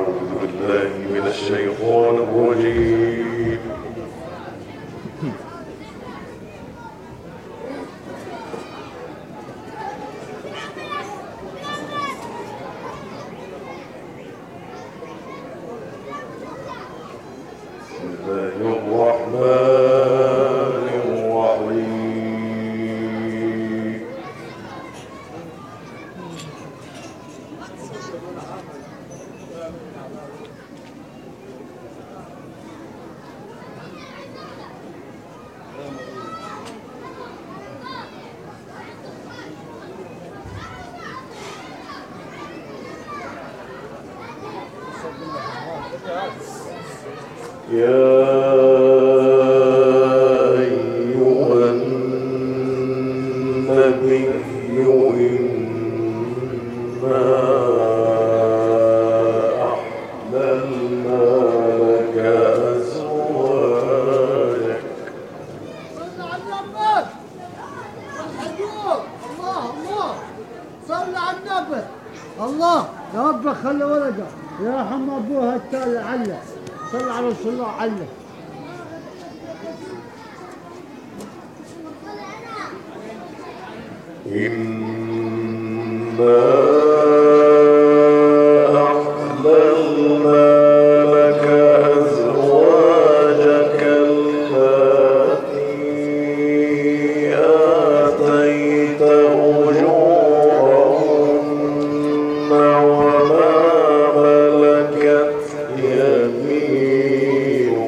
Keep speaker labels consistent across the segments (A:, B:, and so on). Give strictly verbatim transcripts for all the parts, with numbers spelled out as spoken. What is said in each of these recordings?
A: أعوذ بالله من الشيطان الرجيم. بسم الله الرحمن الرحيم. يا أيها النبي إنا أحللنا لك أزواجك.
B: صل على النبي الحجوب. الله الله صل على النبي. الله يا رب خلي ولده يرحم ابوها التالي علق. صل على رسول الله علق.
A: إنا أحللنا لك أزواجك التي آتيت أجورهن وما ملكت يمينك.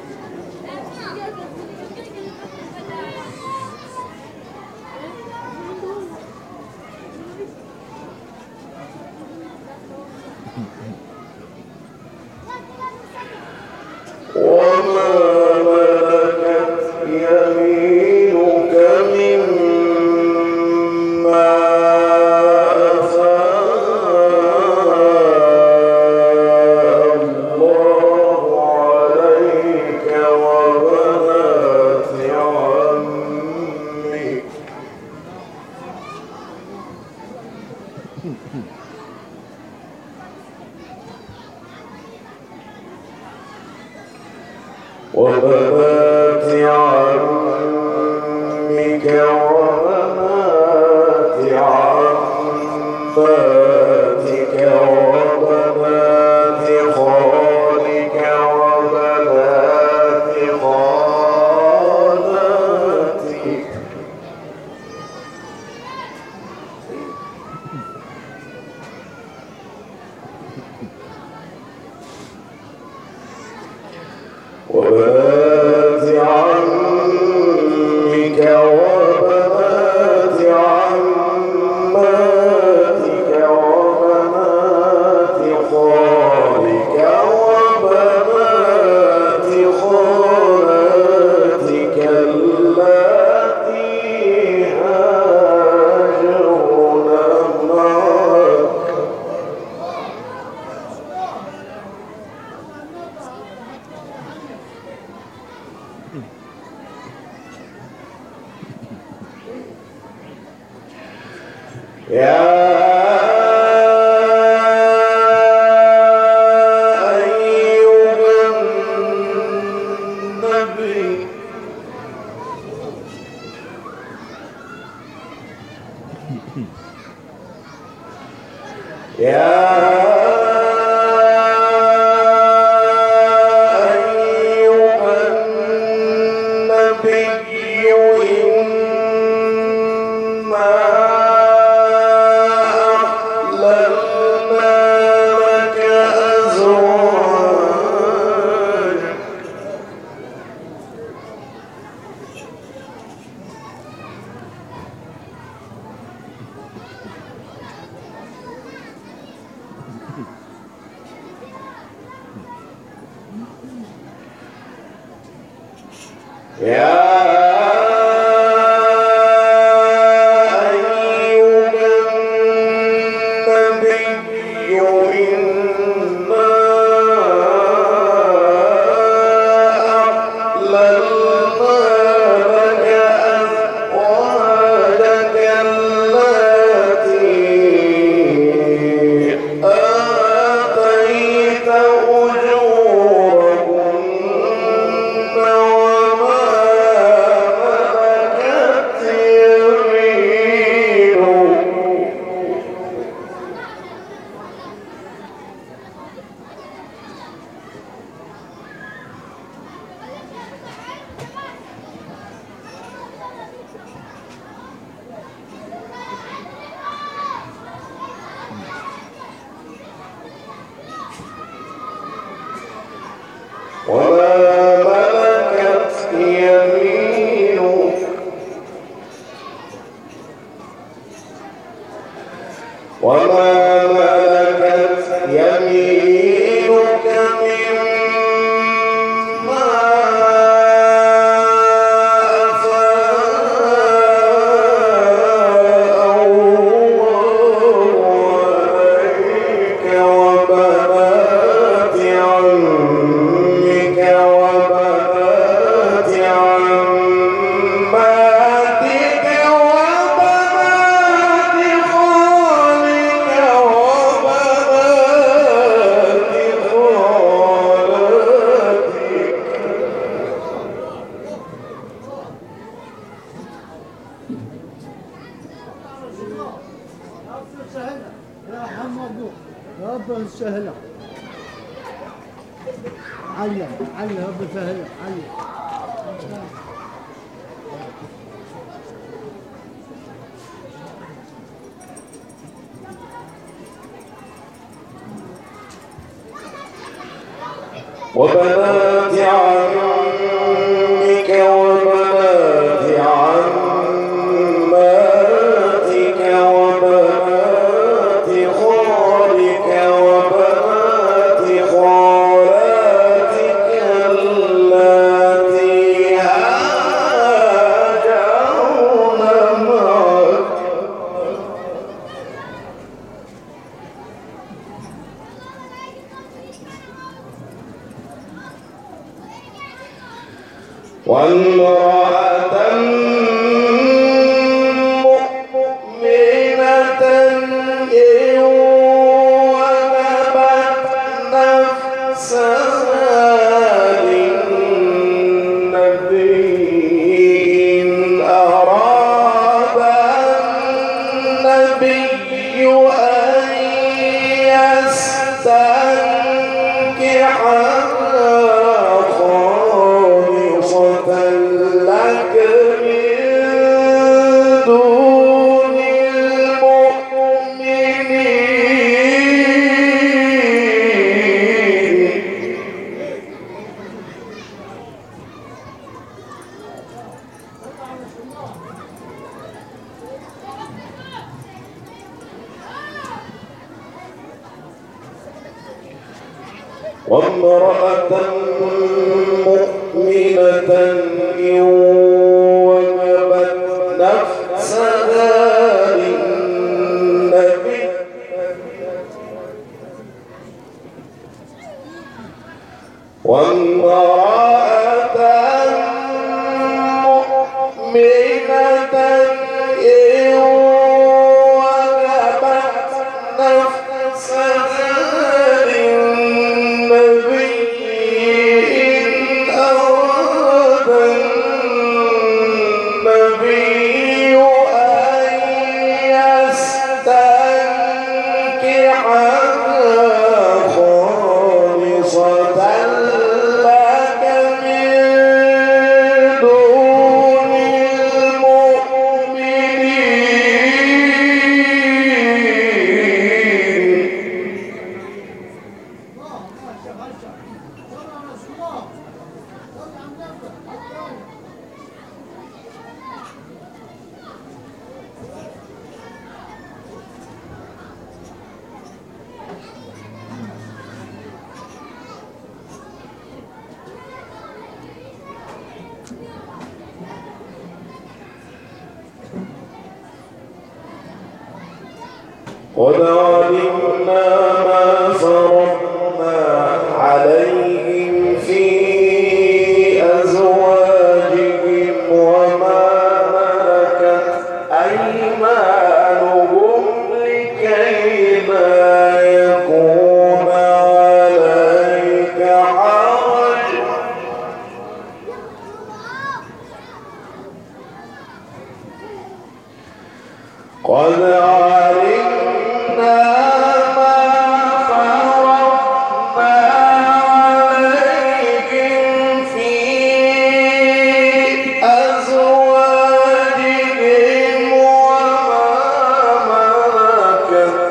A: وما ملكت يمينك مما أفاء الله عليك وبنات عمك. وبنات عمك وبنات عماتك وبنات خالك وبنات خالاتك. وبنات عمك وبنات عماتك وبنات خالك وبنات خالاتك اللاتي هاجرن معك. يا أيها النبي يا أيها النبي إنا أحللنا لك أزواجك. يا أيها النبي إنا أحللنا لك أزواجك التي آتيت وما ملكت يمينك مما أفاء الله عليك وبنات عمك وبنات عماتك وبنات خالك وبنات خالتك.
B: يا حم ابوك رب سهله علم علم رب سهله علم
A: وبنات عمك وبنات عماتك وبنات خالك وبنات خالاتك اللاتي هاجرن معك وامرأة مؤمنة إن وهبت نفسها للنبي إن أراد النبي أن يستنكحها لك من دون المؤمنين وامرأة مؤمنة إن وهبت نفسها للنبي وامرأة مؤمنة إن وهبت نفسها للنبي إن أراد النبي أن يستنكحها خالصة لك من دون المؤمنين قد علمنا ما فرضنا عليهم في أزواجهم وما ملكت أيمانهم لكي لا يكون عليك حرج قد علمنا ما فرضنا عليهم في أزواجهم وما ملكت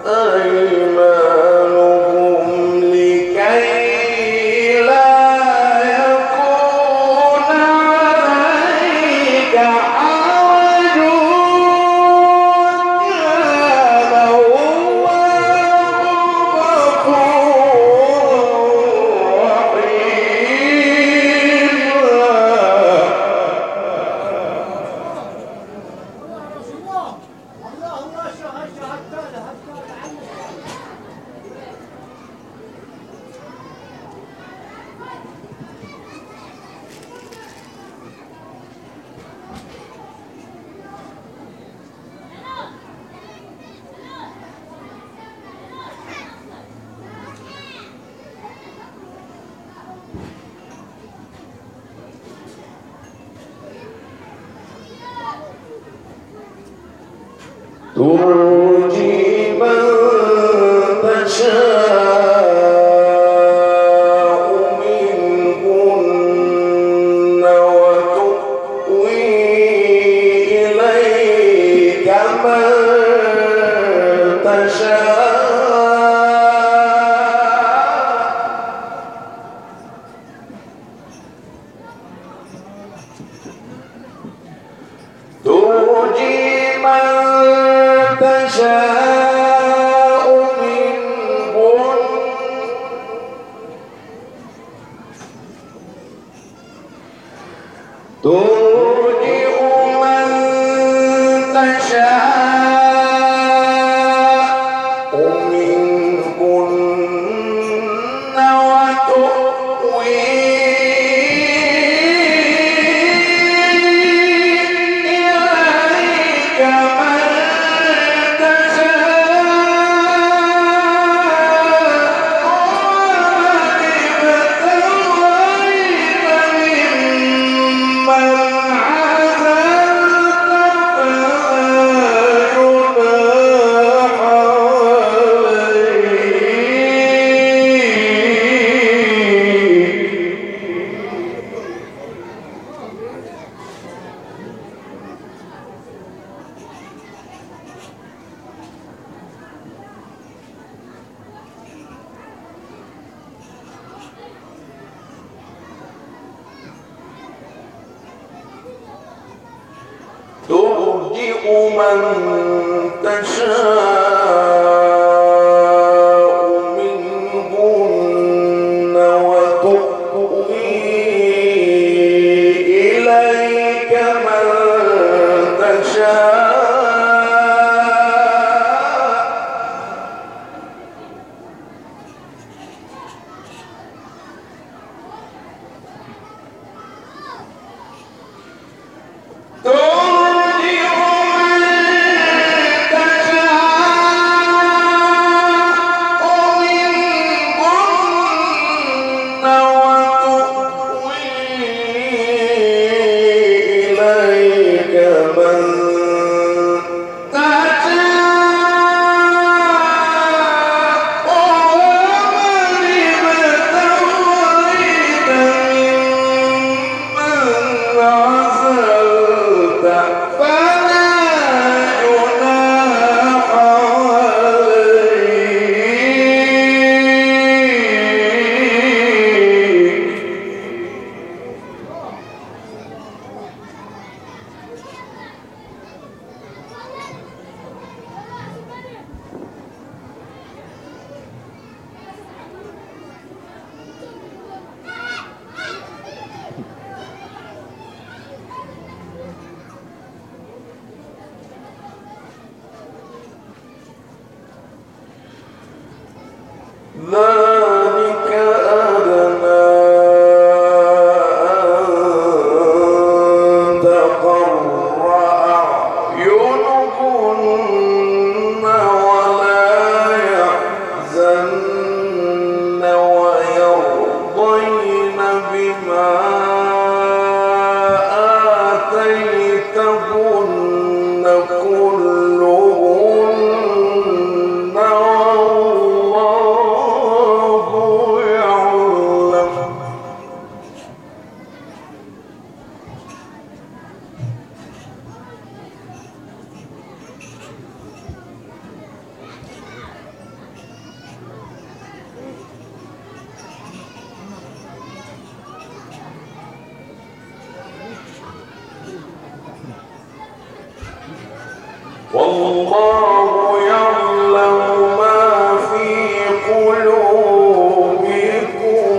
A: أيمانهم لكي لا يكون عليك حرج وكان ترجي من تشاء منهن وتؤوي إليك من تشاء ترجي من تشاء منهن ترجي من تشاء منهن وتؤوي إليك من ترجئ من تشاء منهن وتؤوي إليك من تشاء ذلك أدنى أن تقر أعينهن ولا يحزن ويرضين بما آتيتهن كلهن والله يعلم ما في قلوبكم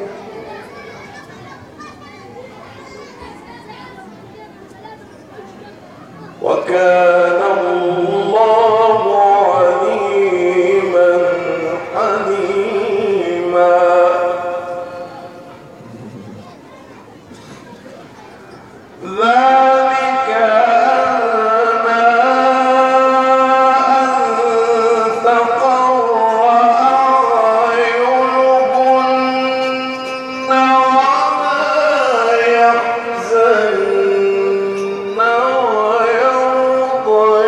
A: وكان الله عليما حليما ذلك يحزن ويرضى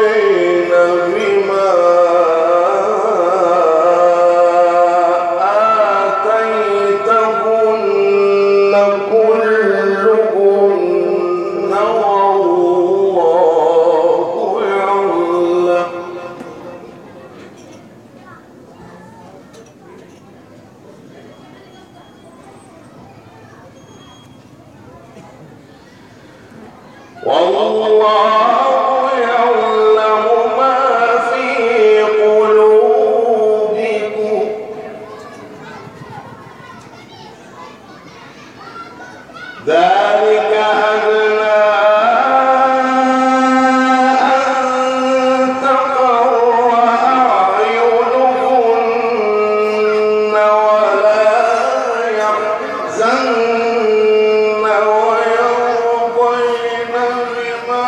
A: والله يعلم ما في قلوبكم ذلك أدنى أن تقر أعينهن ولا يحزن ويرضين بما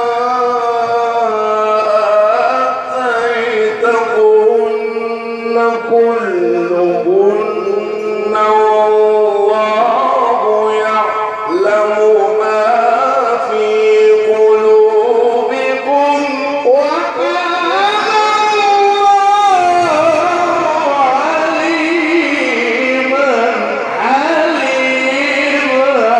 A: آتيتهن كلهن والله يعلم ما في قلوبكم وكان الله عليما حليما.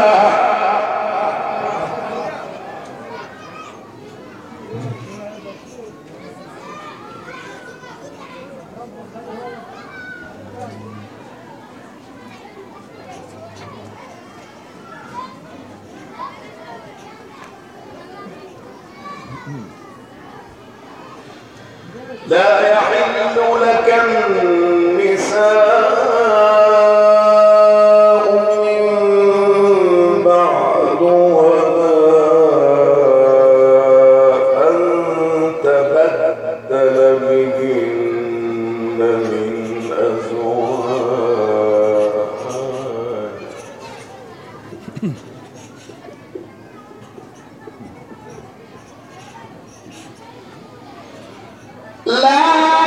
A: لا يحل لك النساء من بعد ولا أن تبدل بهن من أزواج لا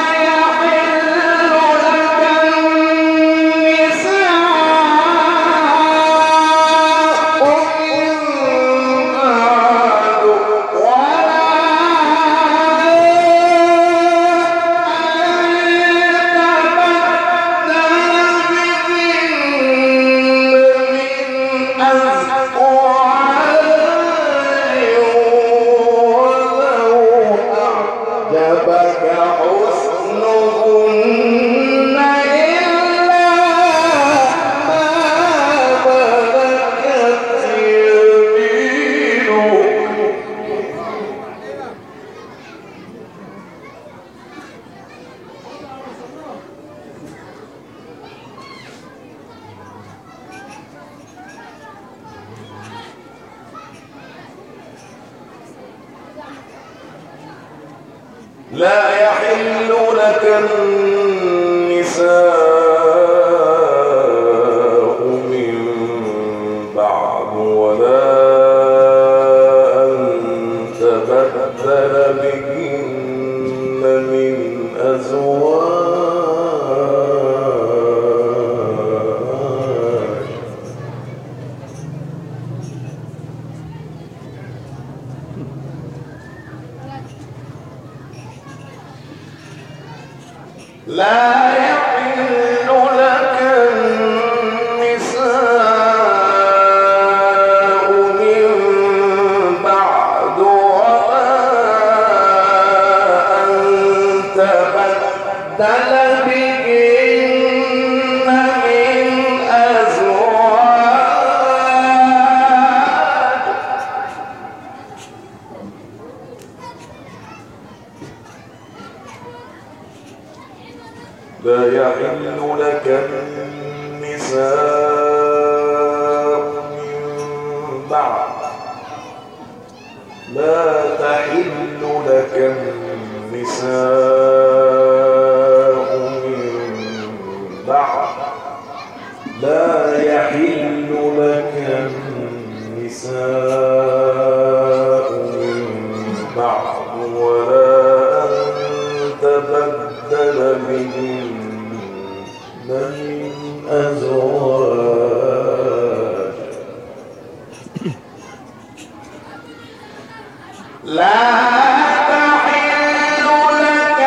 A: لا يحل لك النساء من بعد ولا أن تبدل بهن من أزواج لا يحل لك النساء من بعد ولا أن تبدل بهن من أزواج لا يحل لك النساء من بعد لا تحل لك النساء من بعد لا يحل لك النساء من بعد ولا أن تبدل بهن من أزواج لا تحل لك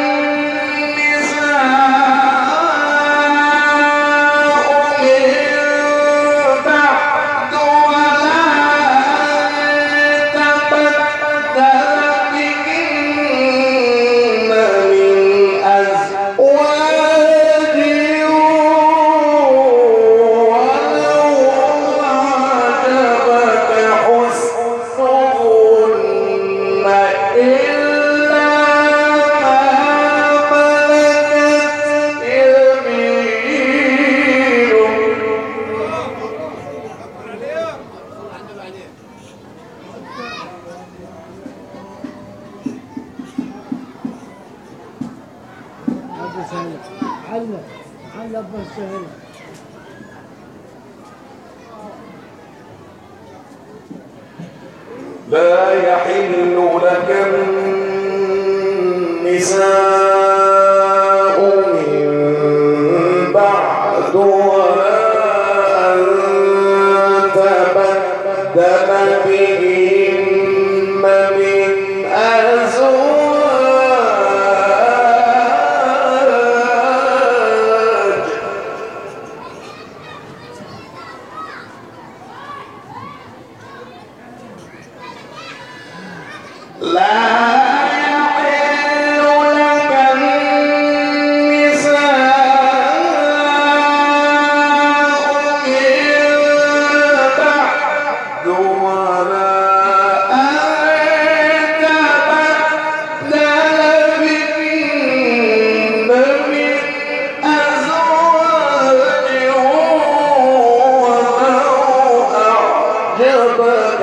A: النساء من بعد ولا أن تبدل بهن من أزواج ولو أعجبك حسنهن
B: سهلة علق علق بس سهلة.
A: لا يحل لك النساء من بعد ولا أن تبدل بهن من أزواج. لا يحل لك النساء من بعد ولا أن تبدل بهن من أزواج ولو أعجبك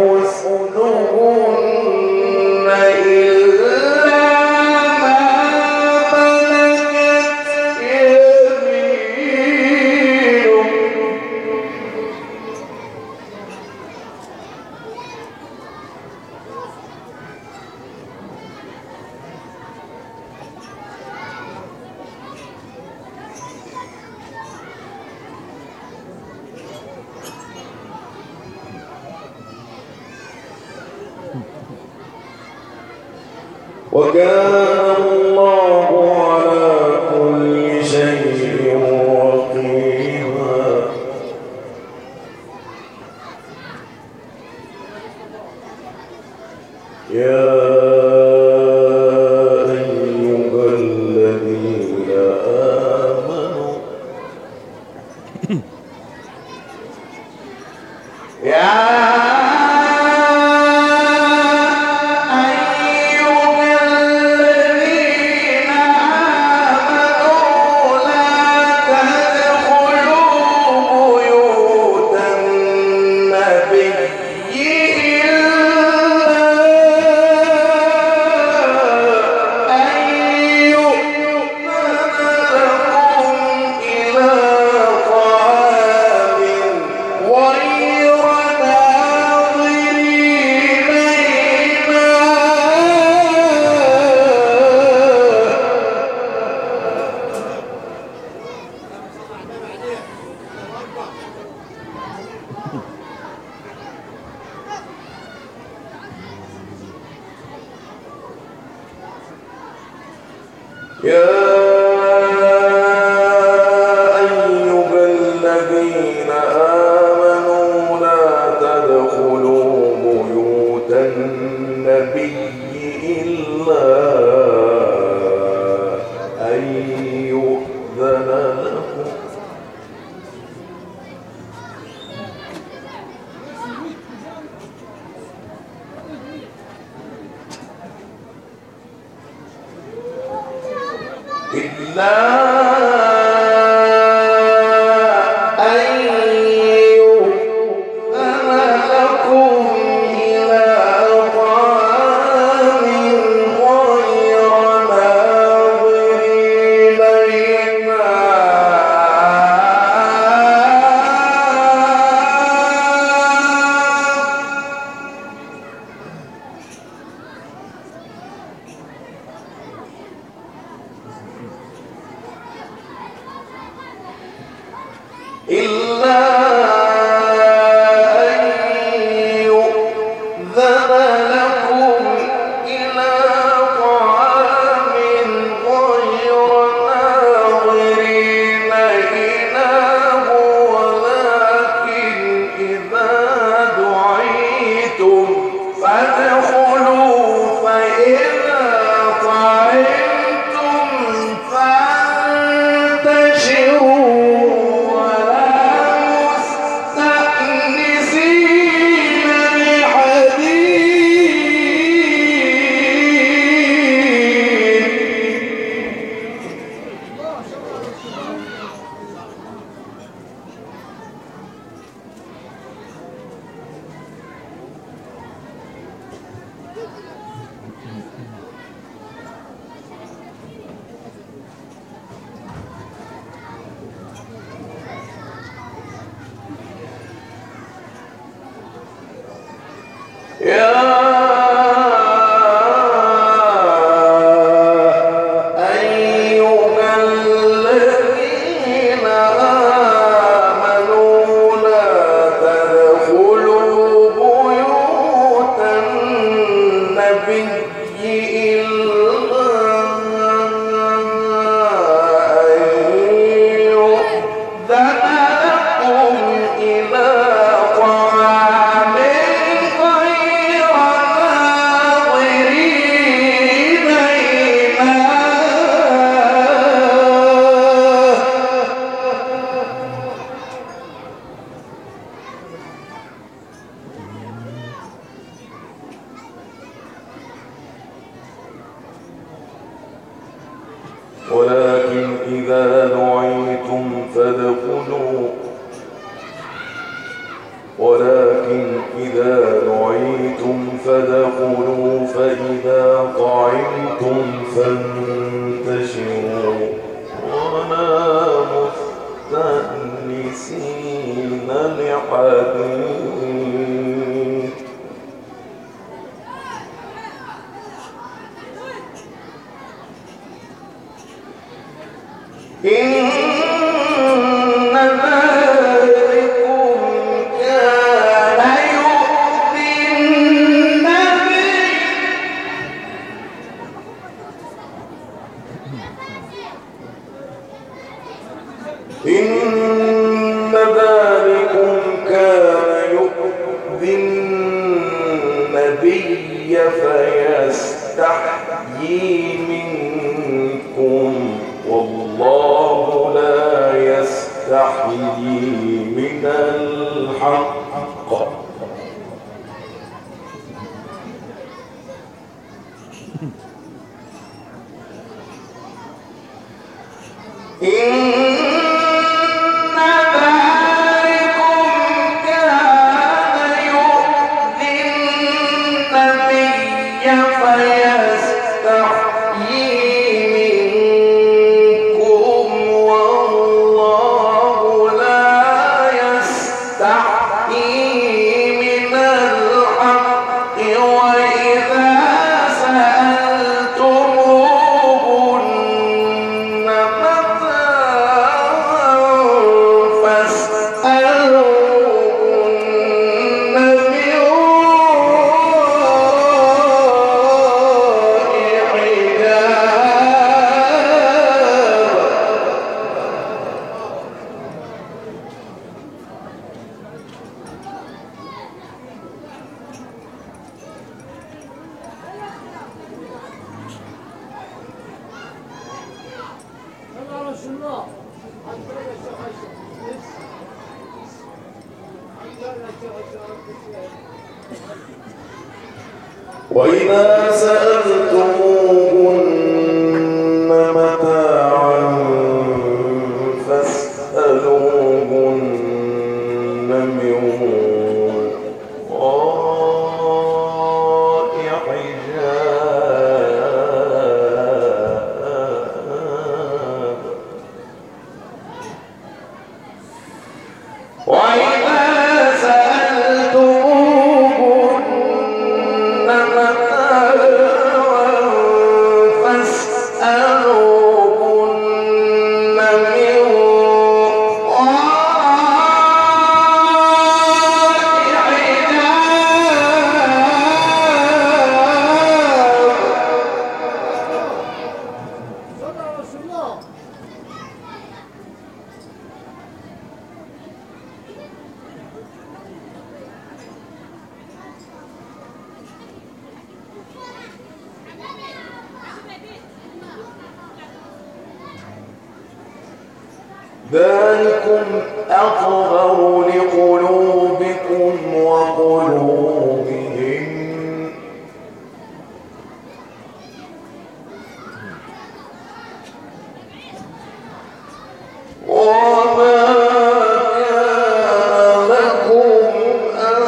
A: حسنهن إلا ما ملكت يمينك. وكان الله على كل شيء رقيبا. يا أيها الذين آمنوا يا يا أيها الذين آمنوا لا تدخلوا بيوت النبي إلا أن يؤذن لكم إلا أن يؤذن لكم إلى طعام غير ناظرين إلا أن يؤذن لكم إلى طعام غير ناظرين إناه ولكن إذا دعيتم فادخلوا فإذا طعمتم فانتشروا ولا ولكن إذا دعيتم فادخلوا ولكن إذا دعيتم فادخلوا فإذا طعمتم فانتشروا ولا مستأنسين لحديث إن ذلكم كان يؤذي النبي إن ذلكم كان يؤذي النبي فيستحيي منكم والله لا يستحيي من الحق إن ذلكم كان يؤذي النبي فيستحيي وإذا سألتموهن متاعا فاسألوهن من وراء حجاب وإذا سألتموهن متاعا فاسألوهن من وراء حجاب.
B: صلى رسول الله.
A: ذلكم أطهر لقلوبكم وقلوبهم وما كان لكم أن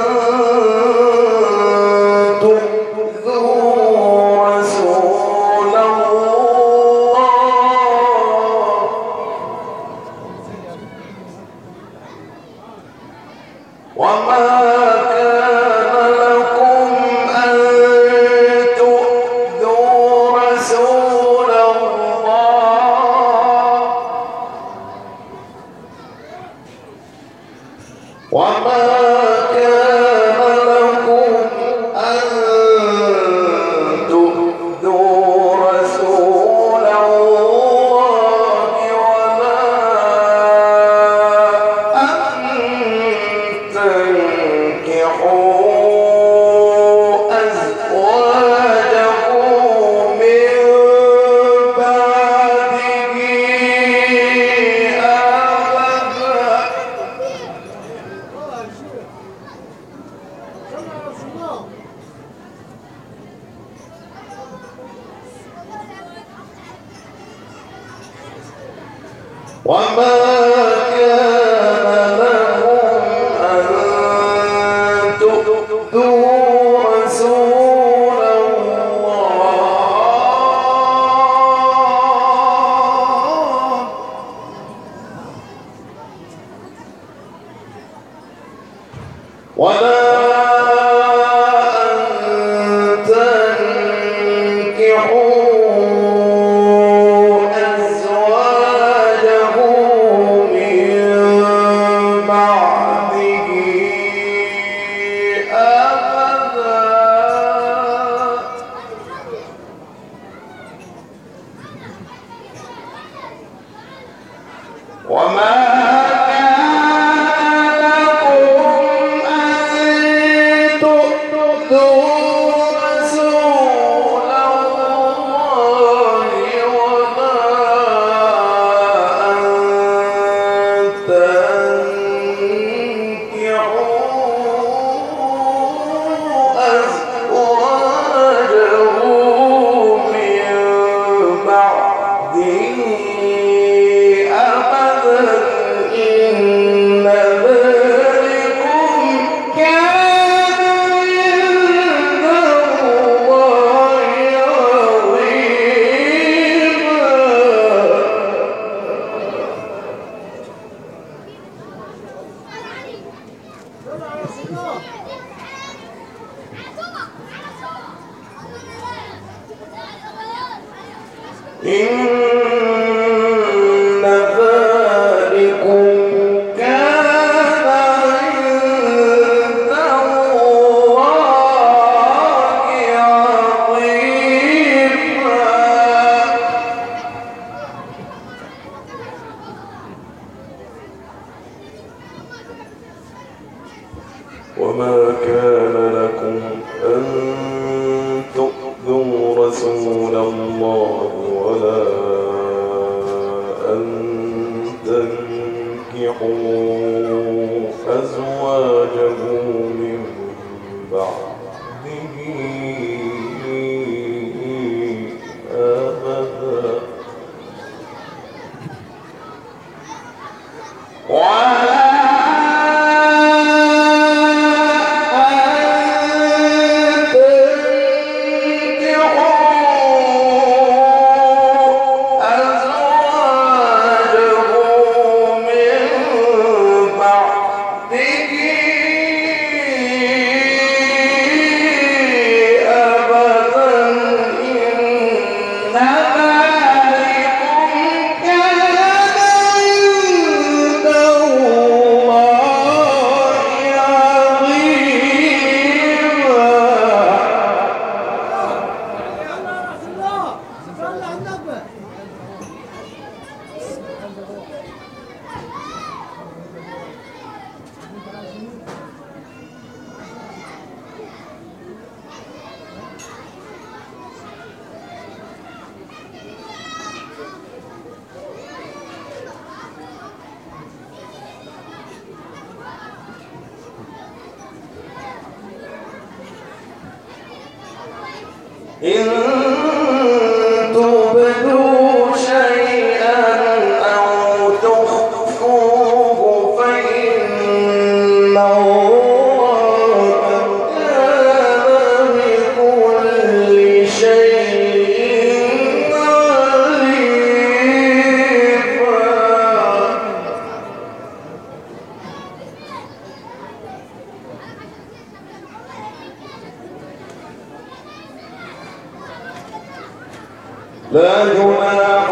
A: تؤذوا رسول الله وما كان وما كان لكم أن تؤذوا رسول الله ولا وما كان لكم أن تؤذوا رسول الله ولا أن تنكحوا أزواجه من بعده أبدا إن تبدوا شيئا أو تخفوه فإن الله كان بكل شيء عليما. لا جناح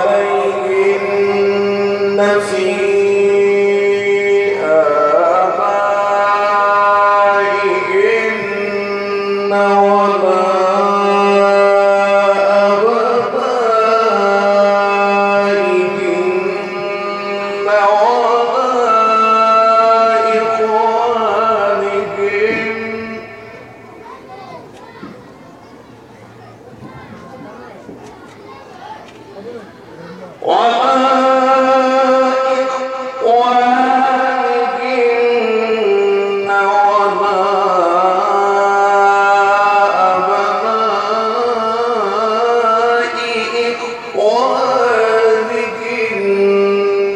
A: عليهن في آبائهن ولا أبنائهن ولا إخوانهن وما إخوانهن وما أبناء إخوانهن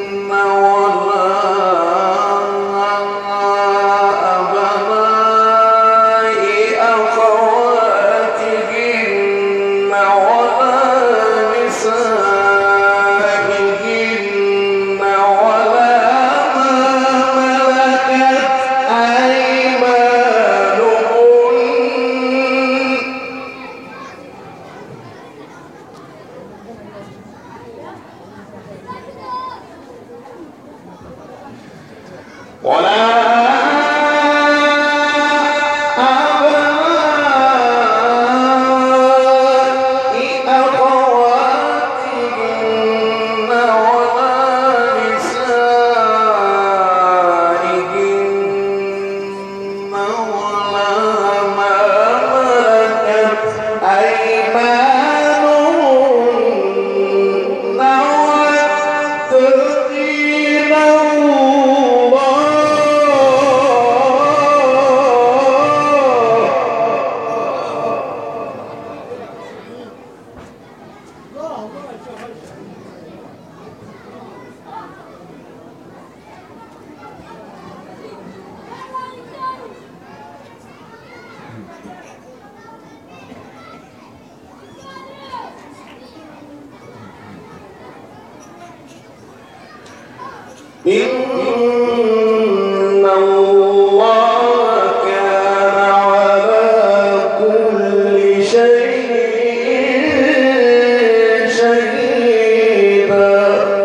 A: إن الله كان على كل شيء شهيدا.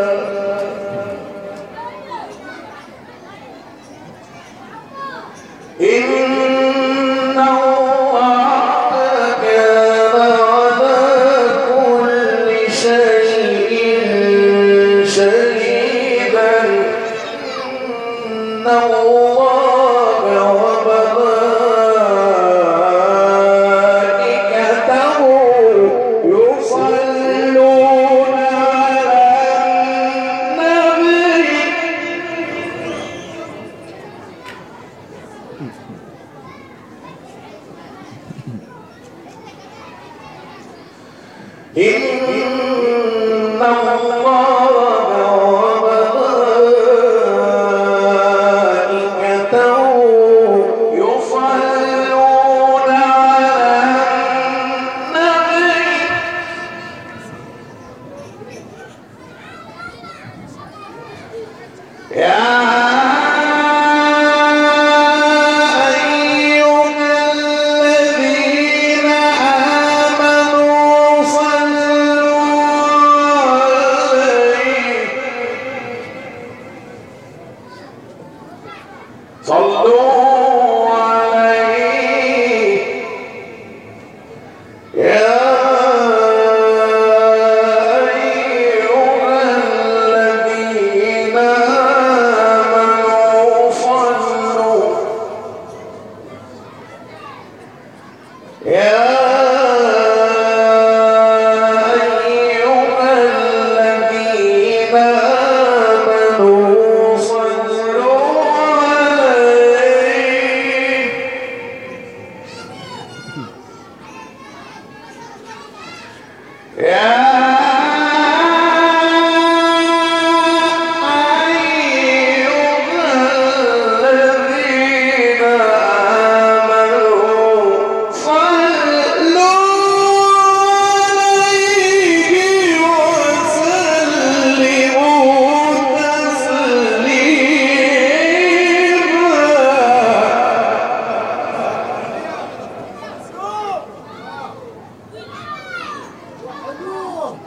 A: إن الله كان على كل شيء شهيدا. إن الله وملائكته يصلون على النبي. إن الله وملائكته يصلون على النبي. يا أيها الذين آمنوا صلوا عليه صلوا عليه يا أيها الذين آمنوا صلوا يا أيها الذين آمنوا صلوا عليه يا أيها الذين آمنوا صلوا عليه وسلموا تسليما.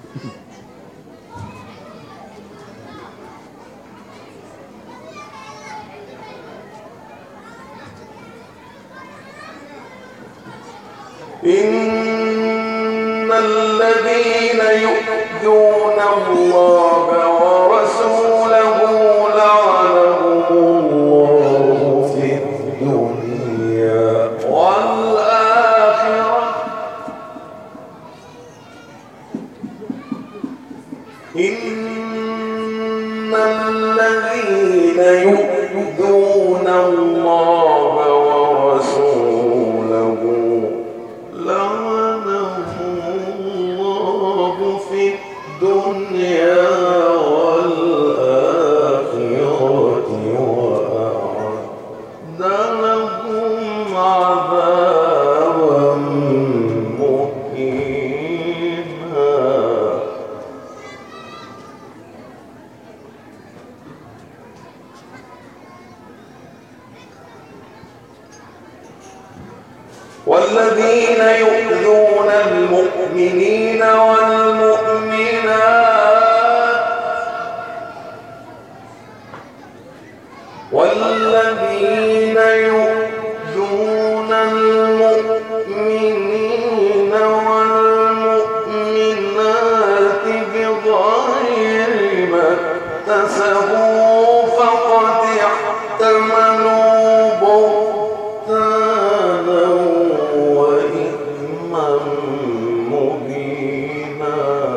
A: إن الذين يؤذون الله ورسوله لعنهم الله في الدنيا والآخرة إن الذين يؤذون الله ورسوله لعنهم الله في الدنيا والآخرة وأعد لهم عذابا مهينا. والذين يؤذون المؤمنين والمؤمنات والذين يؤذون المؤمنين والمؤمنات بغير ما اكتسبوا فقد احتملوا بهتانا وإثما مبينا.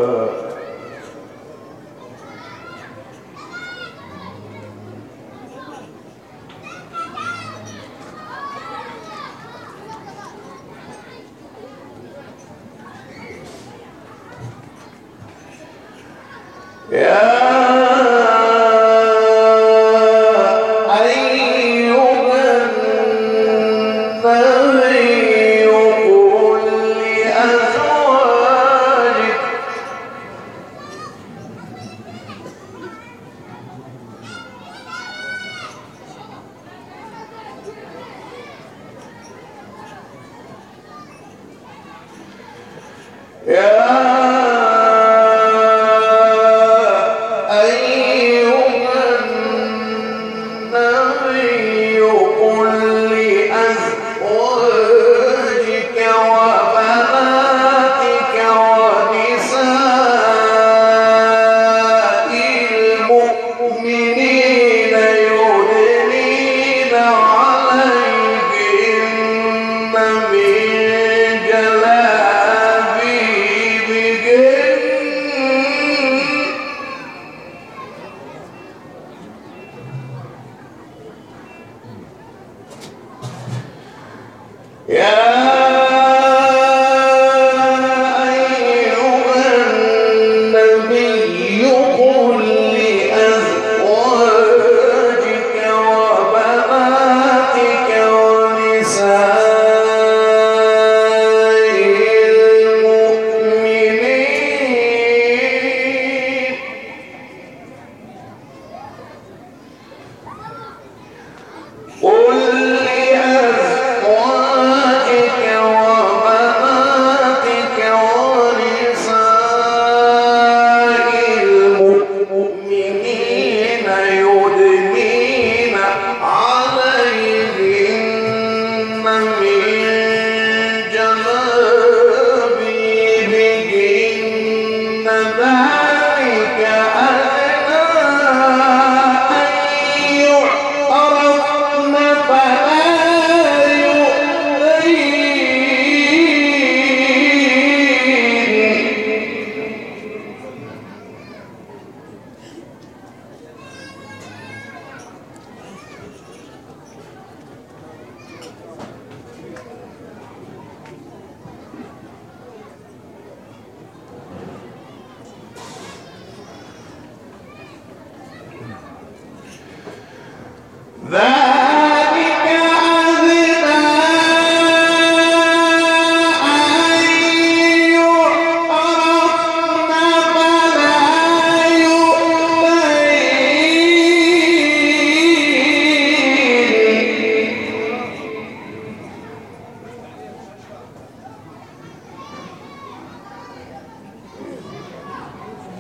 A: يا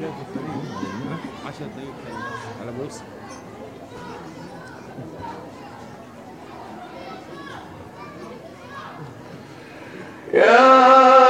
C: عشر دقايق على بوصل.
A: يا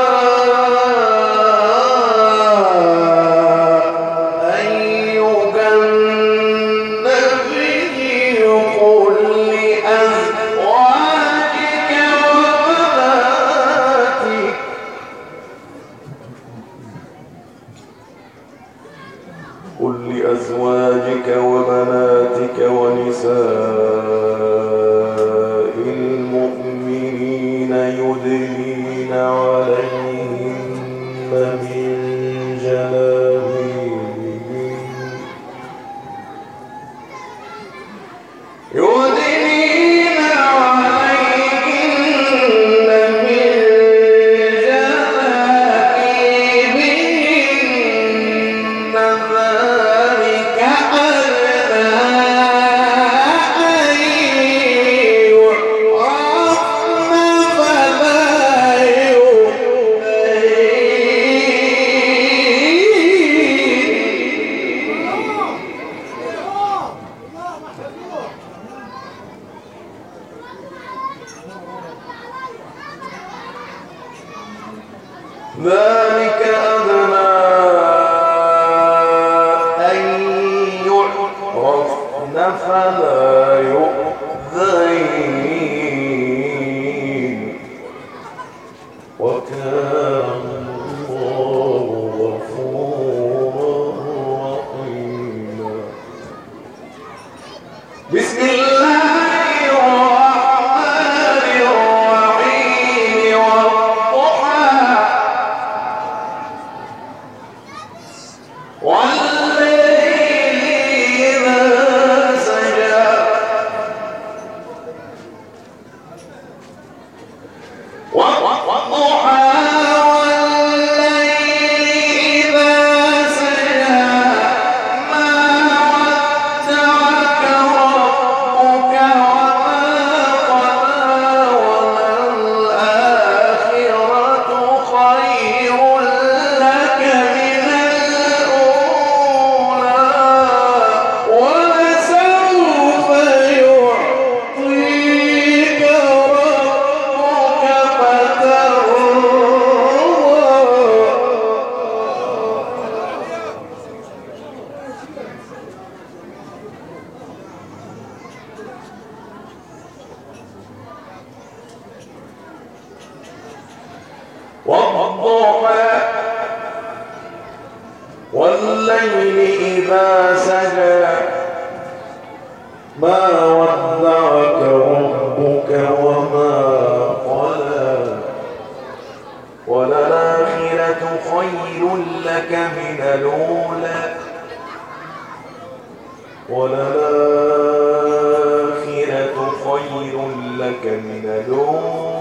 A: لأزواجك وبناتك ونساء المؤمنين يدنين عليهن من جلابيبهن يدنين عليهن من جلابيبهن ذلك أدنى أن يعرفن فلا ذلك أدنى أن يعرفن فلا يؤذين وكان الله غفورا رحيما. بسم الله الرحمن الرحيم والضحى والليل إذا سجى والضحى والليل إذا سجى ما ودعك ربك وما قلى وللآخرة خير لك من الأولى ولسوف يعطيك ربك فترضى. والضحى والليل إذا سجى ما ودعك ربك وما قلى وللآخرة خير لك من الأولى وللآخرة خير لك من الأولى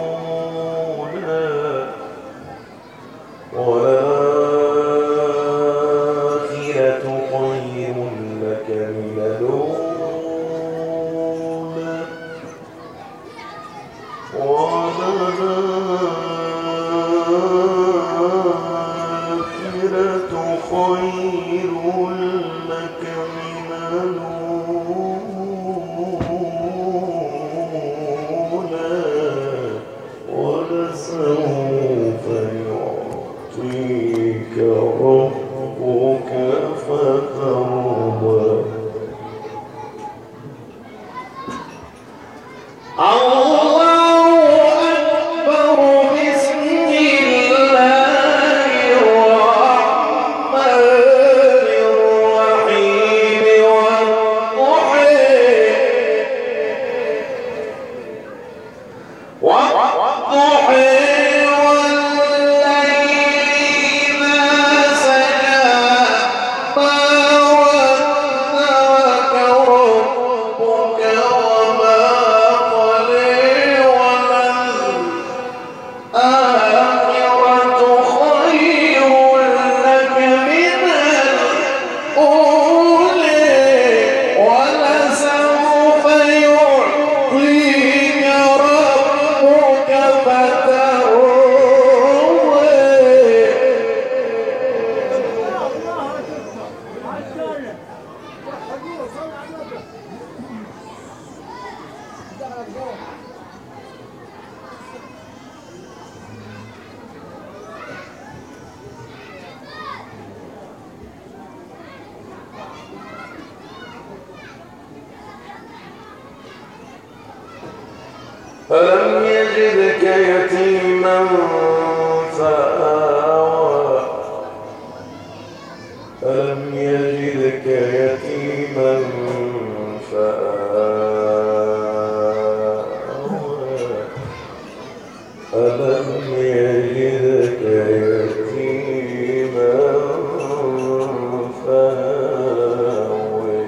A: وللآخرة خير لك من الأولى وللآخرة خير لك من الأولى ولسوف يعطيك ربك فترضى. الله أكبر. بسم الله الرحمن الرحيم والضحى ألم يجدك يتيما فآوى ألم يجدك يتيما فآوى ألم يجدك يتيما فآوى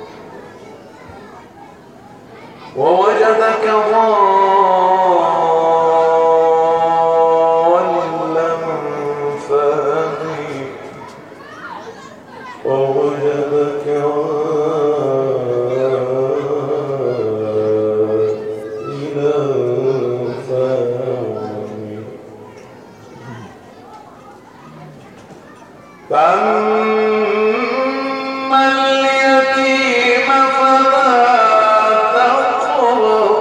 A: ووجدك ضالا فهدي ووجدك عائلا فهدي فأما اليتيم فلا تقهر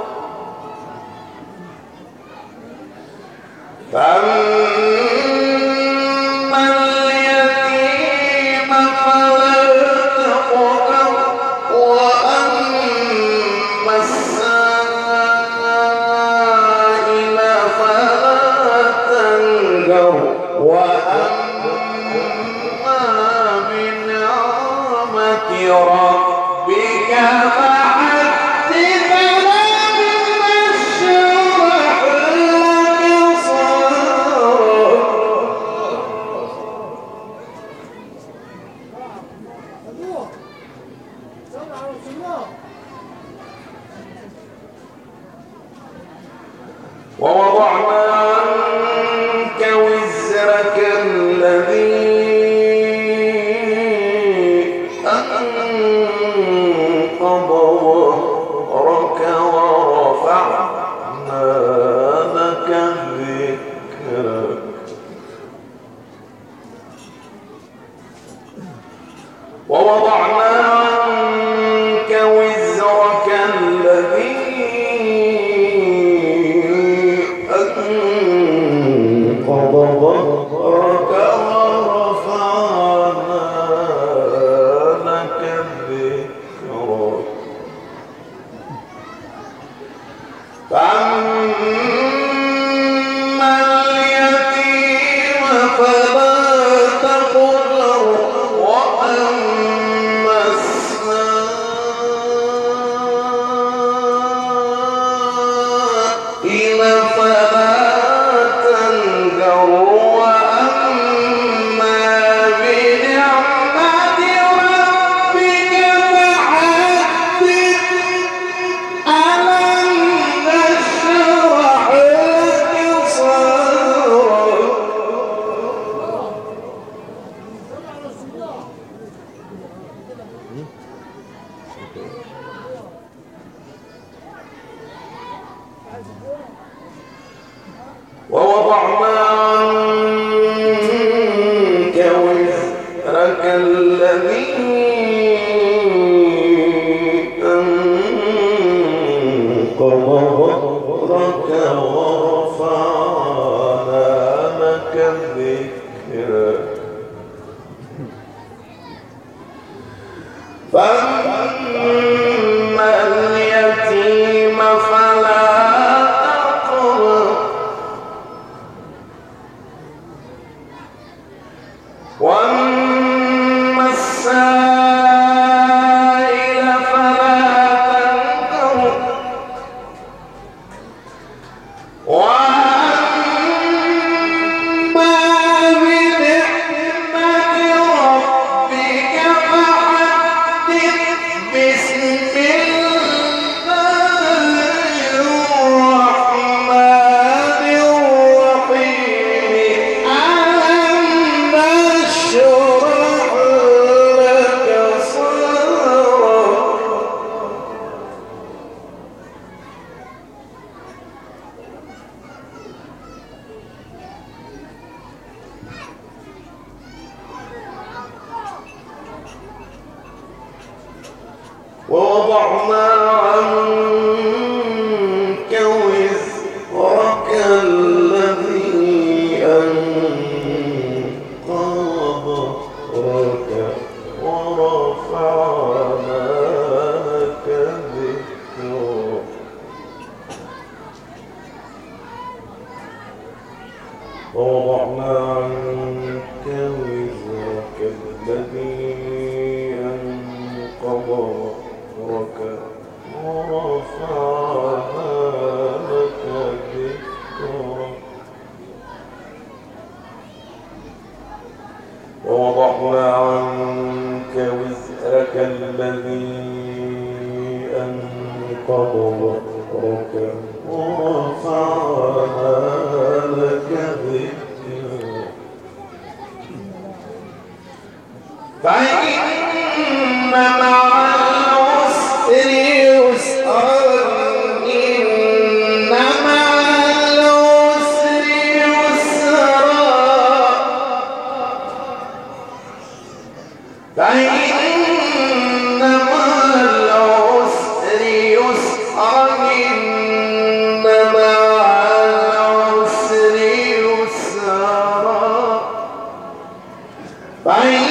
A: فأما اليتيم فلا تقهر وأما السائل فلا تنهر وأما بنعمة ربك فحدث لما اشرح لك صدرك
B: أبوه صلى على رسول الله.
A: ووضعنا عنك وزرك الذي أنقض ظهرك ورفعنا لك ذكرك ووضعنا عنك وزرك الذي أنقض ظهرك ورفعنا لك ذكرك فأما اليتيم فلا تقهر وأما السائل فلا تنهر وأما بنعمة ربك فحدث ألم نشرح لك صدرك
B: صلى على رسول الله.
A: ووضعنا عنك وزرك الذي أنقض ظهرك ورفعنا لك ذكرك فأما اليتيم فلا تقهر وأما السائل فلا تنهر وأما بنعمة ربك فحدث بسم الله الرحمن الرحيم ألم نشرح لك صدرك ووضعنا عنك وزرك الذي أنقض ظهرك ورفعنا لك ذكرك الذي أنقض ظهرك ورفعنا لك ذكرك ووضعنا عنك وزرك الذي أنقض ظهرك ورفعنا لك ذكرك فإن مع العسر يسرا إن مع العسر يسرا فإن مع العسر يسرا إن مع العسر يسرا فإن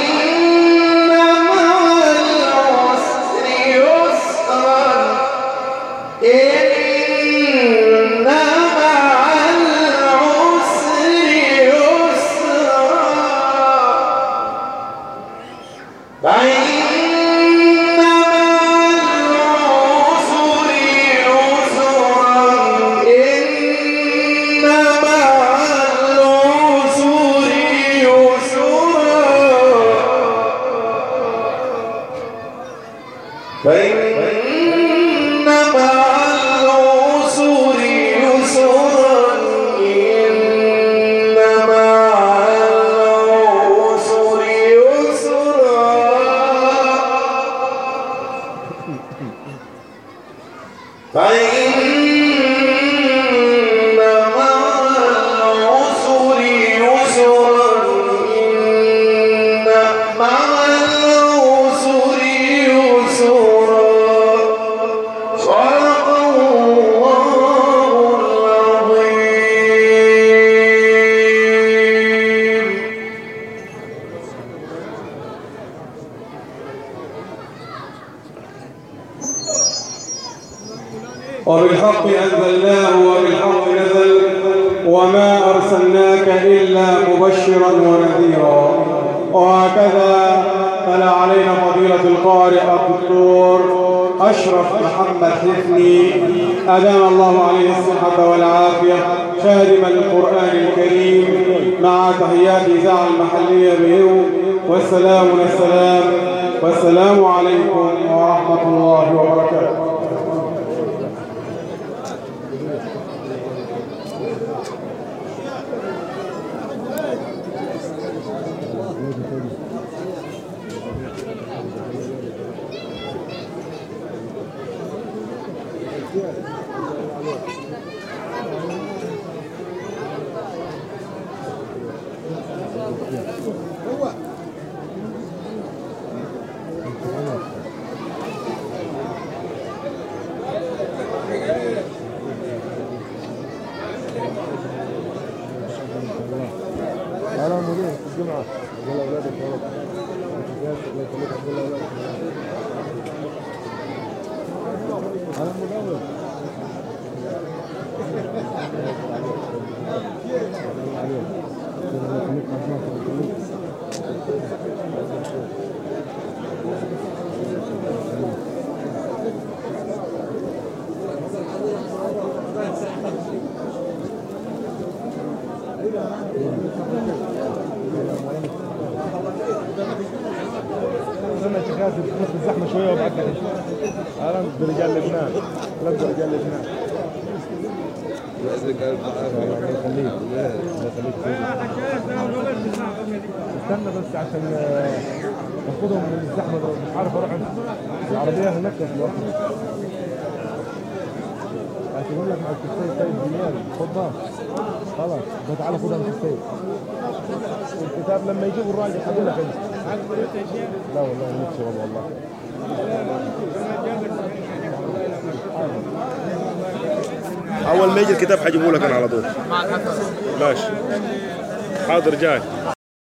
A: فإن مع العسر يسرا إن مع العسر يسرا فإن مع العسر يسرا إن مع العسر يسرا صدق الله العظيم.
D: وبالحق أنزلناه وبالحق نزل وما أرسلناك إلا مبشرا ونذيرا. وهكذا تلا علينا فضيلة القارئ الدكتور أشرف محمد حفني أدام الله عليه الصحة والعافية خادما للقرآن الكريم مع تحيات إذاعة المحلية بهو. والسلام والسلام والسلام عليكم ورحمة الله وبركاته.
E: أنا مدير في الجمعة أقول أولادك يا رب الله يخليك أقول أولادك أنا مدرب أنا شغال في الزحمة شوية وبعد كده أنا برجال لبنان لبس رجال لبنان الله يخليك الله يخليك استنى بس عشان باخدهم من الزحمة مش عارف أروح العربية هناك في الوقت هتقول لك مع الكستاي سيد ديال خدها خلاص تعالى خدها من الكستاي الكتاب لما يجيبوا الراجل هقول لك انت لا والله نفسي والله
F: اول ما يجي الكتاب حجيبه لك انا على طول. ماشي حاضر جاي.